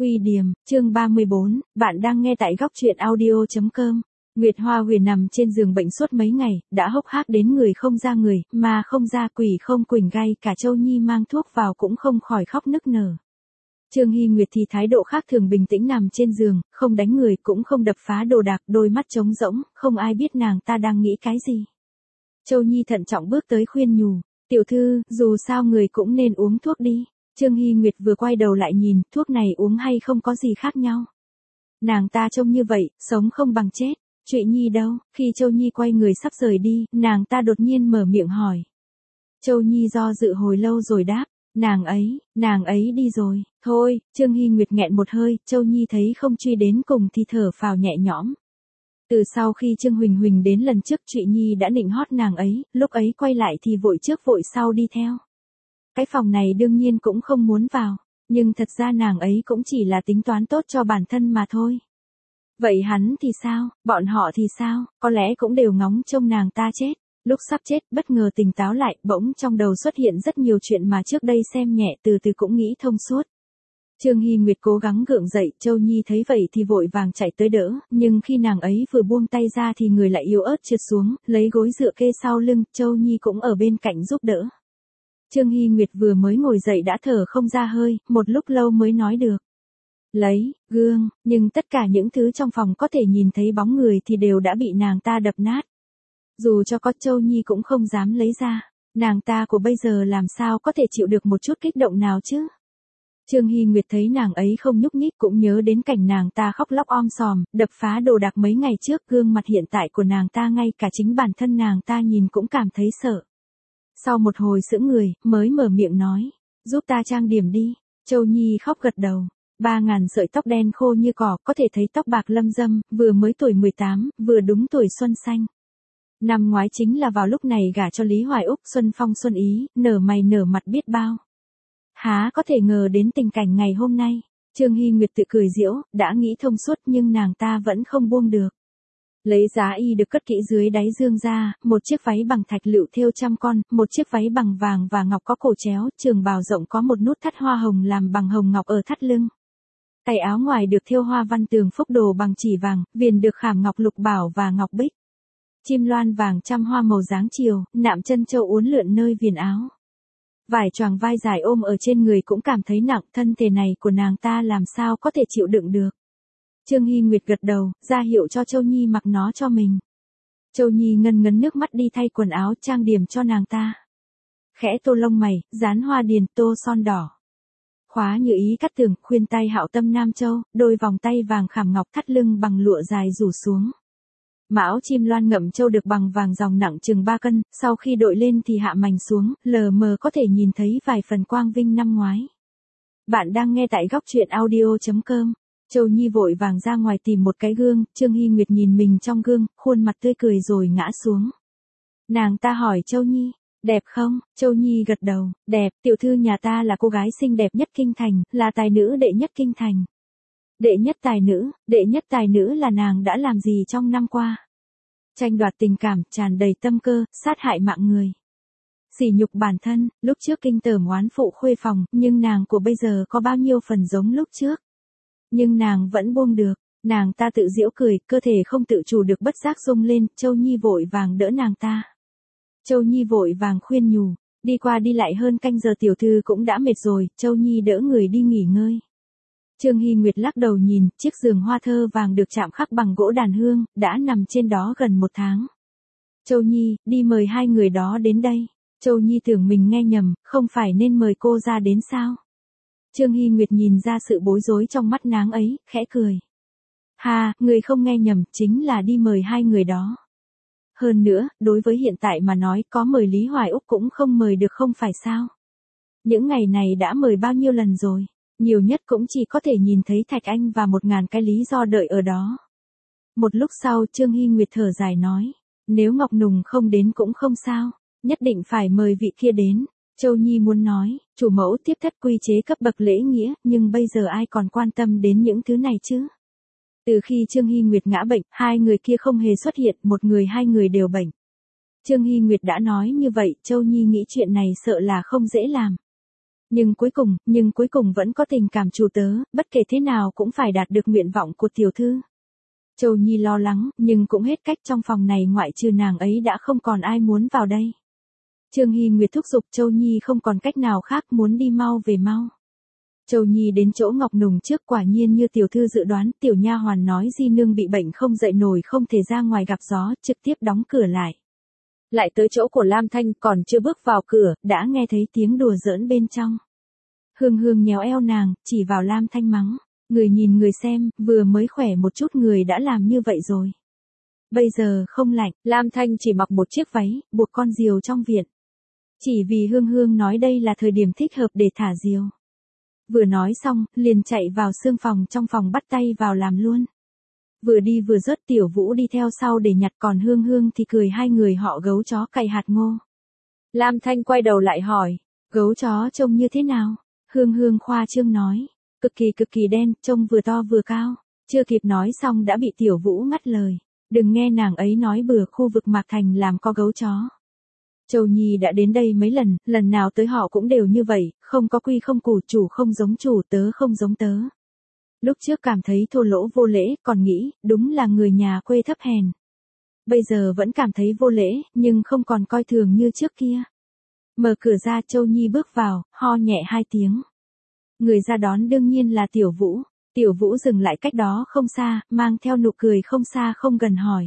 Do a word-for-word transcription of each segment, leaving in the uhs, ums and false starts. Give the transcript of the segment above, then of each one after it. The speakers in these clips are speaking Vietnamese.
Quy Điềm, chương ba mươi bốn, bạn đang nghe tại góc truyện audio chấm com. Nguyệt Hoa Huyền nằm trên giường bệnh suốt mấy ngày, đã hốc hác đến người không ra người, mà không ra quỷ không quỳnh gai, cả Châu Nhi mang thuốc vào cũng không khỏi khóc nức nở. Trương Hy Nguyệt thì thái độ khác thường bình tĩnh nằm trên giường, không đánh người cũng không đập phá đồ đạc, đôi mắt trống rỗng, không ai biết nàng ta đang nghĩ cái gì. Châu Nhi thận trọng bước tới khuyên nhủ, tiểu thư, dù sao người cũng nên uống thuốc đi. Trương Hy Nguyệt vừa quay đầu lại nhìn, thuốc này uống hay không có gì khác nhau. Nàng ta trông như vậy, sống không bằng chết. Trụy Nhi đâu? Khi Châu Nhi quay người sắp rời đi, nàng ta đột nhiên mở miệng hỏi. Châu Nhi do dự hồi lâu rồi đáp, nàng ấy, nàng ấy đi rồi. Thôi, Trương Hy Nguyệt nghẹn một hơi, Châu Nhi thấy không truy đến cùng thì thở phào nhẹ nhõm. Từ sau khi Trương Huỳnh Huỳnh đến lần trước, Trụy Nhi đã nịnh hót nàng ấy, lúc ấy quay lại thì vội trước vội sau đi theo. Cái phòng này đương nhiên cũng không muốn vào, nhưng thật ra nàng ấy cũng chỉ là tính toán tốt cho bản thân mà thôi. Vậy hắn thì sao, bọn họ thì sao, có lẽ cũng đều ngóng trông nàng ta chết. Lúc sắp chết, bất ngờ tỉnh táo lại, bỗng trong đầu xuất hiện rất nhiều chuyện mà trước đây xem nhẹ, từ từ cũng nghĩ thông suốt. Trương Hy Nguyệt cố gắng gượng dậy, Châu Nhi thấy vậy thì vội vàng chạy tới đỡ, nhưng khi nàng ấy vừa buông tay ra thì người lại yếu ớt trượt xuống, lấy gối dựa kê sau lưng, Châu Nhi cũng ở bên cạnh giúp đỡ. Trương Hy Nguyệt vừa mới ngồi dậy đã thở không ra hơi, một lúc lâu mới nói được. Lấy, gương, nhưng tất cả những thứ trong phòng có thể nhìn thấy bóng người thì đều đã bị nàng ta đập nát. Dù cho có Châu Nhi cũng không dám lấy ra, nàng ta của bây giờ làm sao có thể chịu được một chút kích động nào chứ. Trương Hy Nguyệt thấy nàng ấy không nhúc nhích cũng nhớ đến cảnh nàng ta khóc lóc om sòm, đập phá đồ đạc mấy ngày trước, gương mặt hiện tại của nàng ta ngay cả chính bản thân nàng ta nhìn cũng cảm thấy sợ. Sau một hồi sững người, mới mở miệng nói, giúp ta trang điểm đi. Châu Nhi khóc gật đầu. Ba ngàn sợi tóc đen khô như cỏ, có thể thấy tóc bạc lâm dâm, vừa mới tuổi mười tám, vừa đúng tuổi xuân xanh. Năm ngoái chính là vào lúc này gả cho Lý Hoài Úc, xuân phong xuân ý, nở mày nở mặt biết bao. Há có thể ngờ đến tình cảnh ngày hôm nay. Trương Hy Nguyệt tự cười giễu, đã nghĩ thông suốt nhưng nàng ta vẫn không buông được. Lấy giá y được cất kỹ dưới đáy dương ra, một chiếc váy bằng thạch lựu thêu trăm con, một chiếc váy bằng vàng và ngọc có cổ chéo, trường bào rộng có một nút thắt hoa hồng làm bằng hồng ngọc ở thắt lưng. Tay áo ngoài được thêu hoa văn tường phúc đồ bằng chỉ vàng, viền được khảm ngọc lục bảo và ngọc bích. Chim loan vàng trăm hoa màu dáng chiều, nạm chân châu uốn lượn nơi viền áo. Vải choàng vai dài ôm ở trên người cũng cảm thấy nặng, thân thể này của nàng ta làm sao có thể chịu đựng được. Trương Hy Nguyệt gật đầu, ra hiệu cho Châu Nhi mặc nó cho mình. Châu Nhi ngân ngấn nước mắt đi thay quần áo trang điểm cho nàng ta. Khẽ tô lông mày, dán hoa điền, tô son đỏ. Khóa như ý cắt tường, khuyên tay hạo tâm Nam Châu, đôi vòng tay vàng khảm ngọc thắt lưng bằng lụa dài rủ xuống. Mão chim loan ngậm châu được bằng vàng dòng nặng chừng ba cân, sau khi đội lên thì hạ mảnh xuống, lờ mờ có thể nhìn thấy vài phần quang vinh năm ngoái. Bạn đang nghe tại góc truyện audio chấm com. Châu Nhi vội vàng ra ngoài tìm một cái gương, Trương Hy Nguyệt nhìn mình trong gương, khuôn mặt tươi cười rồi ngã xuống. Nàng ta hỏi Châu Nhi, đẹp không? Châu Nhi gật đầu, đẹp, tiểu thư nhà ta là cô gái xinh đẹp nhất kinh thành, là tài nữ đệ nhất kinh thành. Đệ nhất tài nữ, đệ nhất tài nữ là nàng đã làm gì trong năm qua? Tranh đoạt tình cảm, tràn đầy tâm cơ, sát hại mạng người. Sỉ nhục bản thân, lúc trước kinh tởm oán phụ khuê phòng, nhưng nàng của bây giờ có bao nhiêu phần giống lúc trước? Nhưng nàng vẫn buông được, nàng ta tự giễu cười, cơ thể không tự chủ được bất giác rung lên, Châu Nhi vội vàng đỡ nàng ta. Châu Nhi vội vàng khuyên nhủ, đi qua đi lại hơn canh giờ tiểu thư cũng đã mệt rồi, Châu Nhi đỡ người đi nghỉ ngơi. Trương Hy Nguyệt lắc đầu nhìn, chiếc giường hoa thơ vàng được chạm khắc bằng gỗ đàn hương, đã nằm trên đó gần một tháng. Châu Nhi, đi mời hai người đó đến đây. Châu Nhi tưởng mình nghe nhầm, không phải nên mời cô ra đến sao? Trương Hy Nguyệt nhìn ra sự bối rối trong mắt nàng ấy, khẽ cười. Ha, người không nghe nhầm, chính là đi mời hai người đó. Hơn nữa, đối với hiện tại mà nói, có mời Lý Hoài Úc cũng không mời được không phải sao? Những ngày này đã mời bao nhiêu lần rồi, nhiều nhất cũng chỉ có thể nhìn thấy Thạch Anh và một ngàn cái lý do đợi ở đó. Một lúc sau Trương Hy Nguyệt thở dài nói, nếu Ngọc Nùng không đến cũng không sao, nhất định phải mời vị kia đến. Châu Nhi muốn nói, chủ mẫu tiếp thất quy chế cấp bậc lễ nghĩa, nhưng bây giờ ai còn quan tâm đến những thứ này chứ? Từ khi Trương Hy Nguyệt ngã bệnh, hai người kia không hề xuất hiện, một người hai người đều bệnh. Trương Hy Nguyệt đã nói như vậy, Châu Nhi nghĩ chuyện này sợ là không dễ làm. Nhưng cuối cùng, nhưng cuối cùng vẫn có tình cảm chủ tớ, bất kể thế nào cũng phải đạt được nguyện vọng của tiểu thư. Châu Nhi lo lắng, nhưng cũng hết cách, trong phòng này ngoại trừ nàng ấy đã không còn ai muốn vào đây. Trương Hy Nguyệt thúc giục Châu Nhi không còn cách nào khác, muốn đi mau về mau. Châu Nhi đến chỗ Ngọc Nùng trước, quả nhiên như tiểu thư dự đoán, tiểu nha hoàn nói di nương bị bệnh không dậy nổi, không thể ra ngoài gặp gió, trực tiếp đóng cửa lại. Lại tới chỗ của Lam Thanh, còn chưa bước vào cửa, đã nghe thấy tiếng đùa giỡn bên trong. Hương Hương nhéo eo nàng, chỉ vào Lam Thanh mắng, người nhìn người xem, vừa mới khỏe một chút người đã làm như vậy rồi. Bây giờ không lạnh, Lam Thanh chỉ mặc một chiếc váy, buộc con diều trong viện. Chỉ vì Hương Hương nói đây là thời điểm thích hợp để thả diều. Vừa nói xong, liền chạy vào xương phòng, trong phòng bắt tay vào làm luôn. Vừa đi vừa rớt, Tiểu Vũ đi theo sau để nhặt, còn Hương Hương thì cười hai người họ gấu chó cày hạt ngô. Lam Thanh quay đầu lại hỏi, gấu chó trông như thế nào? Hương Hương khoa trương nói, cực kỳ cực kỳ đen, trông vừa to vừa cao. Chưa kịp nói xong đã bị Tiểu Vũ ngắt lời, đừng nghe nàng ấy nói bừa, khu vực Mạc Thành làm có gấu chó. Châu Nhi đã đến đây mấy lần, lần nào tới họ cũng đều như vậy, không có quy không củ, chủ không giống chủ, tớ không giống tớ. Lúc trước cảm thấy thô lỗ vô lễ, còn nghĩ, đúng là người nhà quê thấp hèn. Bây giờ vẫn cảm thấy vô lễ, nhưng không còn coi thường như trước kia. Mở cửa ra, Châu Nhi bước vào, ho nhẹ hai tiếng. Người ra đón đương nhiên là Tiểu Vũ. Tiểu Vũ dừng lại cách đó không xa, mang theo nụ cười không xa không gần hỏi.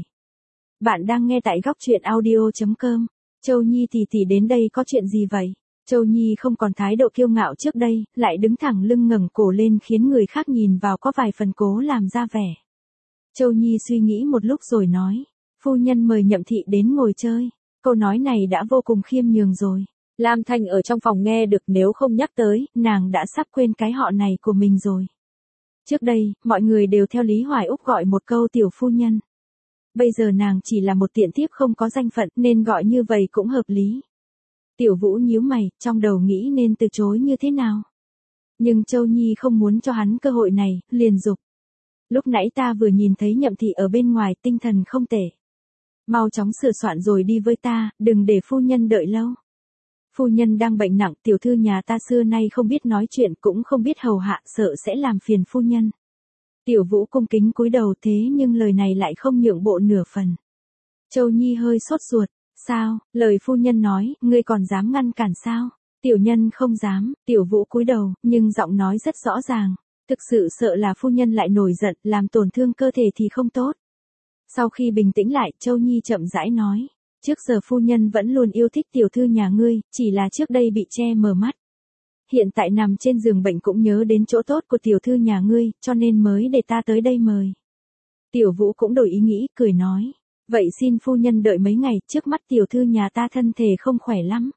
Bạn đang nghe tại góc truyện audio chấm com. Châu Nhi tỷ tỷ đến đây có chuyện gì vậy? Châu Nhi không còn thái độ kiêu ngạo trước đây, lại đứng thẳng lưng ngẩng cổ lên khiến người khác nhìn vào có vài phần cố làm ra vẻ. Châu Nhi suy nghĩ một lúc rồi nói, phu nhân mời Nhậm thị đến ngồi chơi. Câu nói này đã vô cùng khiêm nhường rồi. Lam Thanh ở trong phòng nghe được, nếu không nhắc tới, nàng đã sắp quên cái họ này của mình rồi. Trước đây, mọi người đều theo Lý Hoài Úc gọi một câu tiểu phu nhân. Bây giờ nàng chỉ là một tiện thiếp không có danh phận nên gọi như vậy cũng hợp lý. Tiểu Vũ nhíu mày, trong đầu nghĩ nên từ chối như thế nào. Nhưng Châu Nhi không muốn cho hắn cơ hội này, liền dục. Lúc nãy ta vừa nhìn thấy Nhậm thị ở bên ngoài, tinh thần không tệ. Mau chóng sửa soạn rồi đi với ta, đừng để phu nhân đợi lâu. Phu nhân đang bệnh nặng, tiểu thư nhà ta xưa nay không biết nói chuyện cũng không biết hầu hạ, sợ sẽ làm phiền phu nhân. Tiểu Vũ cung kính cúi đầu, thế nhưng lời này lại không nhượng bộ nửa phần. Châu Nhi hơi sốt ruột, sao, lời phu nhân nói, ngươi còn dám ngăn cản sao? Tiểu nhân không dám. Tiểu Vũ cúi đầu, nhưng giọng nói rất rõ ràng, thực sự sợ là phu nhân lại nổi giận, làm tổn thương cơ thể thì không tốt. Sau khi bình tĩnh lại, Châu Nhi chậm rãi nói, trước giờ phu nhân vẫn luôn yêu thích tiểu thư nhà ngươi, chỉ là trước đây bị che mờ mắt. Hiện tại nằm trên giường bệnh cũng nhớ đến chỗ tốt của tiểu thư nhà ngươi, cho nên mới để ta tới đây mời. Tiểu Vũ cũng đổi ý nghĩ, cười nói, vậy xin phu nhân đợi mấy ngày, trước mắt tiểu thư nhà ta thân thể không khỏe lắm.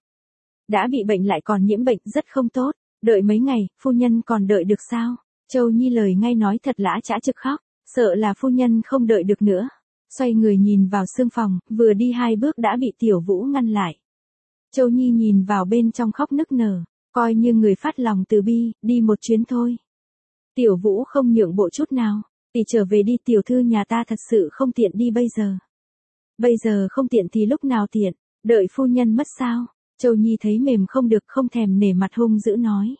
Đã bị bệnh lại còn nhiễm bệnh, rất không tốt, đợi mấy ngày, phu nhân còn đợi được sao? Châu Nhi lời ngay nói thật lã chã trực khóc, sợ là phu nhân không đợi được nữa. Xoay người nhìn vào xương phòng, vừa đi hai bước đã bị Tiểu Vũ ngăn lại. Châu Nhi nhìn vào bên trong khóc nức nở, coi như người phát lòng từ bi, đi một chuyến thôi. Tiểu Vũ không nhượng bộ chút nào, tỷ trở về đi, tiểu thư nhà ta thật sự không tiện đi bây giờ. Bây giờ không tiện thì lúc nào tiện, đợi phu nhân mất sao? Châu Nhi thấy mềm không được, không thèm nể mặt hung dữ nói.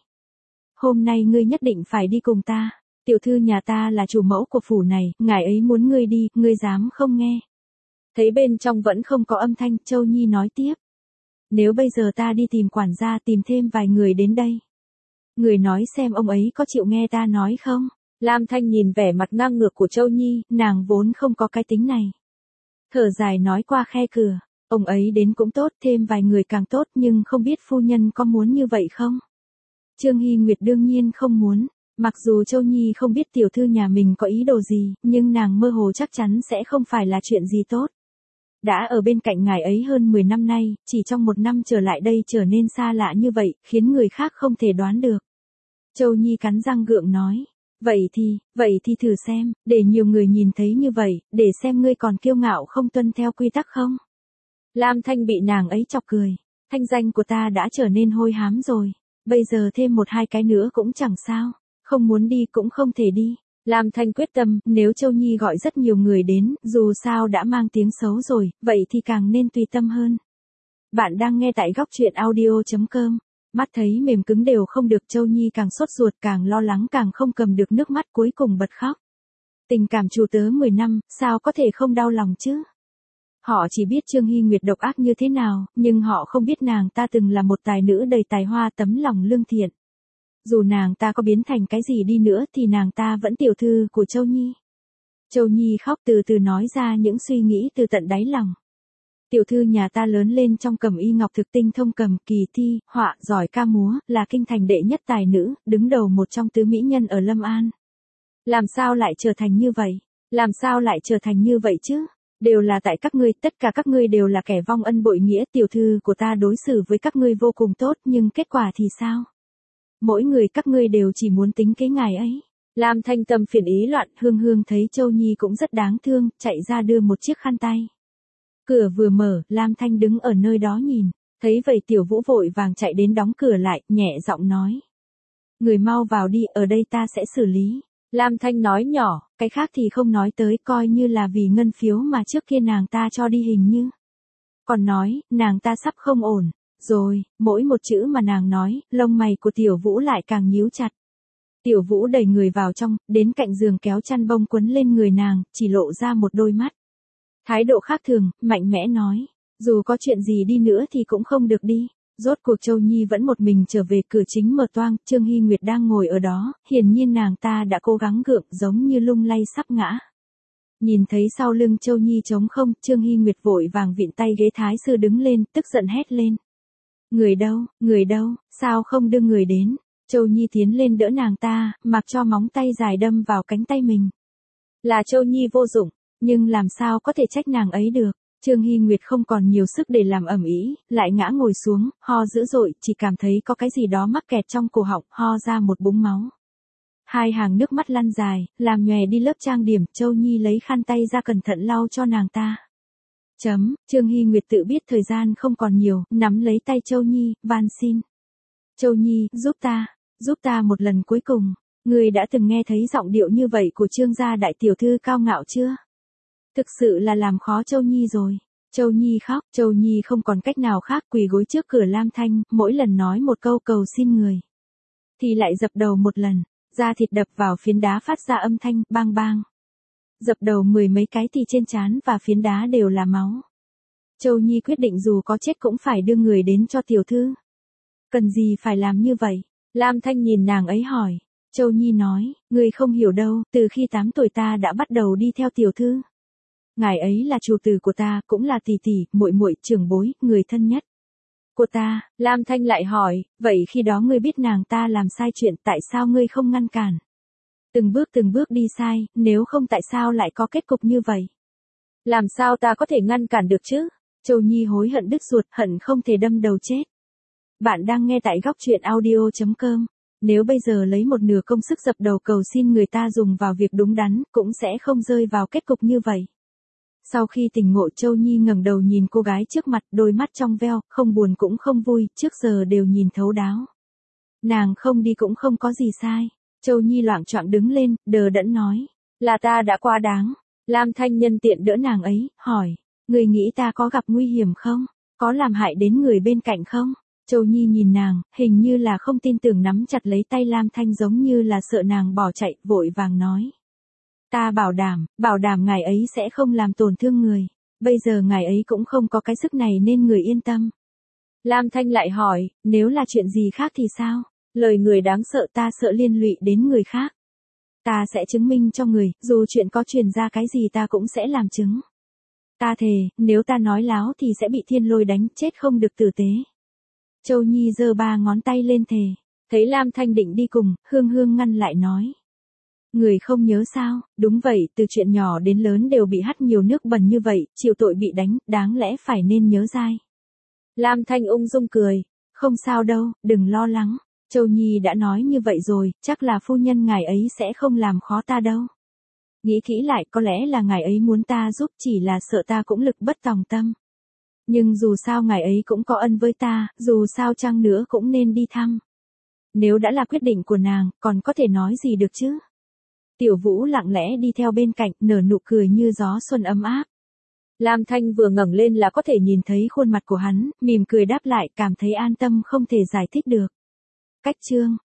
Hôm nay ngươi nhất định phải đi cùng ta. Tiểu thư nhà ta là chủ mẫu của phủ này, ngài ấy muốn ngươi đi, ngươi dám không nghe. Thấy bên trong vẫn không có âm thanh, Châu Nhi nói tiếp. Nếu bây giờ ta đi tìm quản gia, tìm thêm vài người đến đây. Người nói xem ông ấy có chịu nghe ta nói không? Lam Thanh nhìn vẻ mặt ngang ngược của Châu Nhi, nàng vốn không có cái tính này. Thở dài nói qua khe cửa, ông ấy đến cũng tốt, thêm vài người càng tốt, nhưng không biết phu nhân có muốn như vậy không? Trương Hy Nguyệt đương nhiên không muốn. Mặc dù Châu Nhi không biết tiểu thư nhà mình có ý đồ gì, nhưng nàng mơ hồ chắc chắn sẽ không phải là chuyện gì tốt. Đã ở bên cạnh ngài ấy hơn mười năm nay, chỉ trong một năm trở lại đây trở nên xa lạ như vậy, khiến người khác không thể đoán được. Châu Nhi cắn răng gượng nói, vậy thì, vậy thì thử xem, để nhiều người nhìn thấy như vậy, để xem ngươi còn kiêu ngạo không tuân theo quy tắc không. Lam Thanh bị nàng ấy chọc cười, thanh danh của ta đã trở nên hôi hám rồi, bây giờ thêm một hai cái nữa cũng chẳng sao. Không muốn đi cũng không thể đi. Lam Thanh quyết tâm, nếu Châu Nhi gọi rất nhiều người đến, dù sao đã mang tiếng xấu rồi, vậy thì càng nên tùy tâm hơn. Bạn đang nghe tại góc truyện audio chấm com. Mắt thấy mềm cứng đều không được, Châu Nhi càng sốt ruột, càng lo lắng, càng không cầm được nước mắt, cuối cùng bật khóc. Tình cảm chủ tớ mười năm, sao có thể không đau lòng chứ? Họ chỉ biết Trương Hy Nguyệt độc ác như thế nào, nhưng họ không biết nàng ta từng là một tài nữ đầy tài hoa, tấm lòng lương thiện. Dù nàng ta có biến thành cái gì đi nữa thì nàng ta vẫn tiểu thư của Châu Nhi. Châu Nhi khóc từ từ nói ra những suy nghĩ từ tận đáy lòng. Tiểu thư nhà ta lớn lên trong cẩm y ngọc thực, tinh thông cầm, kỳ thi, họa, giỏi ca múa, là kinh thành đệ nhất tài nữ, đứng đầu một trong tứ mỹ nhân ở Lâm An. Làm sao lại trở thành như vậy? Làm sao lại trở thành như vậy chứ? Đều là tại các ngươi, tất cả các ngươi đều là kẻ vong ân bội nghĩa, tiểu thư của ta đối xử với các ngươi vô cùng tốt, nhưng kết quả thì sao? Mỗi người các ngươi đều chỉ muốn tính kế ngài ấy. Lam Thanh tâm phiền ý loạn, Hương Hương thấy Châu Nhi cũng rất đáng thương, chạy ra đưa một chiếc khăn tay. Cửa vừa mở, Lam Thanh đứng ở nơi đó nhìn, thấy vậy Tiểu Vũ vội vàng chạy đến đóng cửa lại, nhẹ giọng nói. Người mau vào đi, ở đây ta sẽ xử lý. Lam Thanh nói nhỏ, cái khác thì không nói tới, coi như là vì ngân phiếu mà trước kia nàng ta cho đi hình như. Còn nói, nàng ta sắp không ổn. Rồi, mỗi một chữ mà nàng nói, lông mày của Tiểu Vũ lại càng nhíu chặt. Tiểu Vũ đẩy người vào trong, đến cạnh giường kéo chăn bông quấn lên người nàng, chỉ lộ ra một đôi mắt. Thái độ khác thường, mạnh mẽ nói, dù có chuyện gì đi nữa thì cũng không được đi. Rốt cuộc Châu Nhi vẫn một mình trở về, cửa chính mở toang, Trương Hy Nguyệt đang ngồi ở đó, hiển nhiên nàng ta đã cố gắng gượng, giống như lung lay sắp ngã. Nhìn thấy sau lưng Châu Nhi trống không, Trương Hy Nguyệt vội vàng vịn tay ghế thái sư đứng lên, tức giận hét lên. Người đâu, người đâu, sao không đưa người đến? Châu Nhi tiến lên đỡ nàng ta, mặc cho móng tay dài đâm vào cánh tay mình. Là Châu Nhi vô dụng, nhưng làm sao có thể trách nàng ấy được? Trương Hy Nguyệt không còn nhiều sức để làm ầm ĩ, lại ngã ngồi xuống, ho dữ dội, chỉ cảm thấy có cái gì đó mắc kẹt trong cổ họng, ho ra một búng máu. Hai hàng nước mắt lăn dài, làm nhòe đi lớp trang điểm, Châu Nhi lấy khăn tay ra cẩn thận lau cho nàng ta. Chấm, Trương Hy Nguyệt tự biết thời gian không còn nhiều, nắm lấy tay Châu Nhi, van xin. Châu Nhi, giúp ta, giúp ta một lần cuối cùng. Người đã từng nghe thấy giọng điệu như vậy của Trương gia đại tiểu thư cao ngạo chưa? Thực sự là làm khó Châu Nhi rồi. Châu Nhi khóc, Châu Nhi không còn cách nào khác, quỳ gối trước cửa Lam Thanh, mỗi lần nói một câu cầu xin người. Thì lại dập đầu một lần, da thịt đập vào phiến đá phát ra âm thanh, bang bang. Dập đầu mười mấy cái thì trên trán và phiến đá đều là máu. Châu Nhi quyết định dù có chết cũng phải đưa người đến cho tiểu thư. Cần gì phải làm như vậy? Lam Thanh nhìn nàng ấy hỏi. Châu Nhi nói, người không hiểu đâu, từ khi tám tuổi ta đã bắt đầu đi theo tiểu thư. Ngài ấy là chủ tử của ta, cũng là tỷ tỷ, muội muội, trưởng bối, người thân nhất của ta. Lam Thanh lại hỏi, vậy khi đó ngươi biết nàng ta làm sai chuyện, tại sao ngươi không ngăn cản? Từng bước từng bước đi sai, nếu không tại sao lại có kết cục như vậy? Làm sao ta có thể ngăn cản được chứ? Châu Nhi hối hận đứt ruột, hận không thể đâm đầu chết. Bạn đang nghe tại góc truyện audio chấm com. Nếu bây giờ lấy một nửa công sức dập đầu cầu xin người ta dùng vào việc đúng đắn, cũng sẽ không rơi vào kết cục như vậy. Sau khi tỉnh ngộ, Châu Nhi ngẩng đầu nhìn cô gái trước mặt, đôi mắt trong veo, không buồn cũng không vui, trước giờ đều nhìn thấu đáo. Nàng không đi cũng không có gì sai. Châu Nhi loạng choạng đứng lên, đờ đẫn nói, là ta đã quá đáng. Lam Thanh nhân tiện đỡ nàng ấy, hỏi, người nghĩ ta có gặp nguy hiểm không? Có làm hại đến người bên cạnh không? Châu Nhi nhìn nàng, hình như là không tin tưởng, nắm chặt lấy tay Lam Thanh giống như là sợ nàng bỏ chạy, vội vàng nói. Ta bảo đảm, bảo đảm ngài ấy sẽ không làm tổn thương người. Bây giờ ngài ấy cũng không có cái sức này nên người yên tâm. Lam Thanh lại hỏi, nếu là chuyện gì khác thì sao? Lời người đáng sợ, ta sợ liên lụy đến người khác. Ta sẽ chứng minh cho người, dù chuyện có truyền ra cái gì ta cũng sẽ làm chứng. Ta thề, nếu ta nói láo thì sẽ bị thiên lôi đánh chết không được tử tế. Châu Nhi giơ ba ngón tay lên thề. Thấy Lam Thanh định đi cùng, Hương Hương ngăn lại nói. Người không nhớ sao? Đúng vậy, từ chuyện nhỏ đến lớn đều bị hắt nhiều nước bẩn như vậy, chịu tội bị đánh, đáng lẽ phải nên nhớ dai. Lam Thanh ung dung cười. Không sao đâu, đừng lo lắng. Châu Nhi đã nói như vậy rồi, chắc là phu nhân ngài ấy sẽ không làm khó ta đâu. Nghĩ kỹ lại, có lẽ là ngài ấy muốn ta giúp, chỉ là sợ ta cũng lực bất tòng tâm. Nhưng dù sao ngài ấy cũng có ân với ta, dù sao chăng nữa cũng nên đi thăm. Nếu đã là quyết định của nàng, còn có thể nói gì được chứ? Tiểu Vũ lặng lẽ đi theo bên cạnh, nở nụ cười như gió xuân ấm áp. Lam Thanh vừa ngẩng lên là có thể nhìn thấy khuôn mặt của hắn, mỉm cười đáp lại, cảm thấy an tâm không thể giải thích được. Cách chương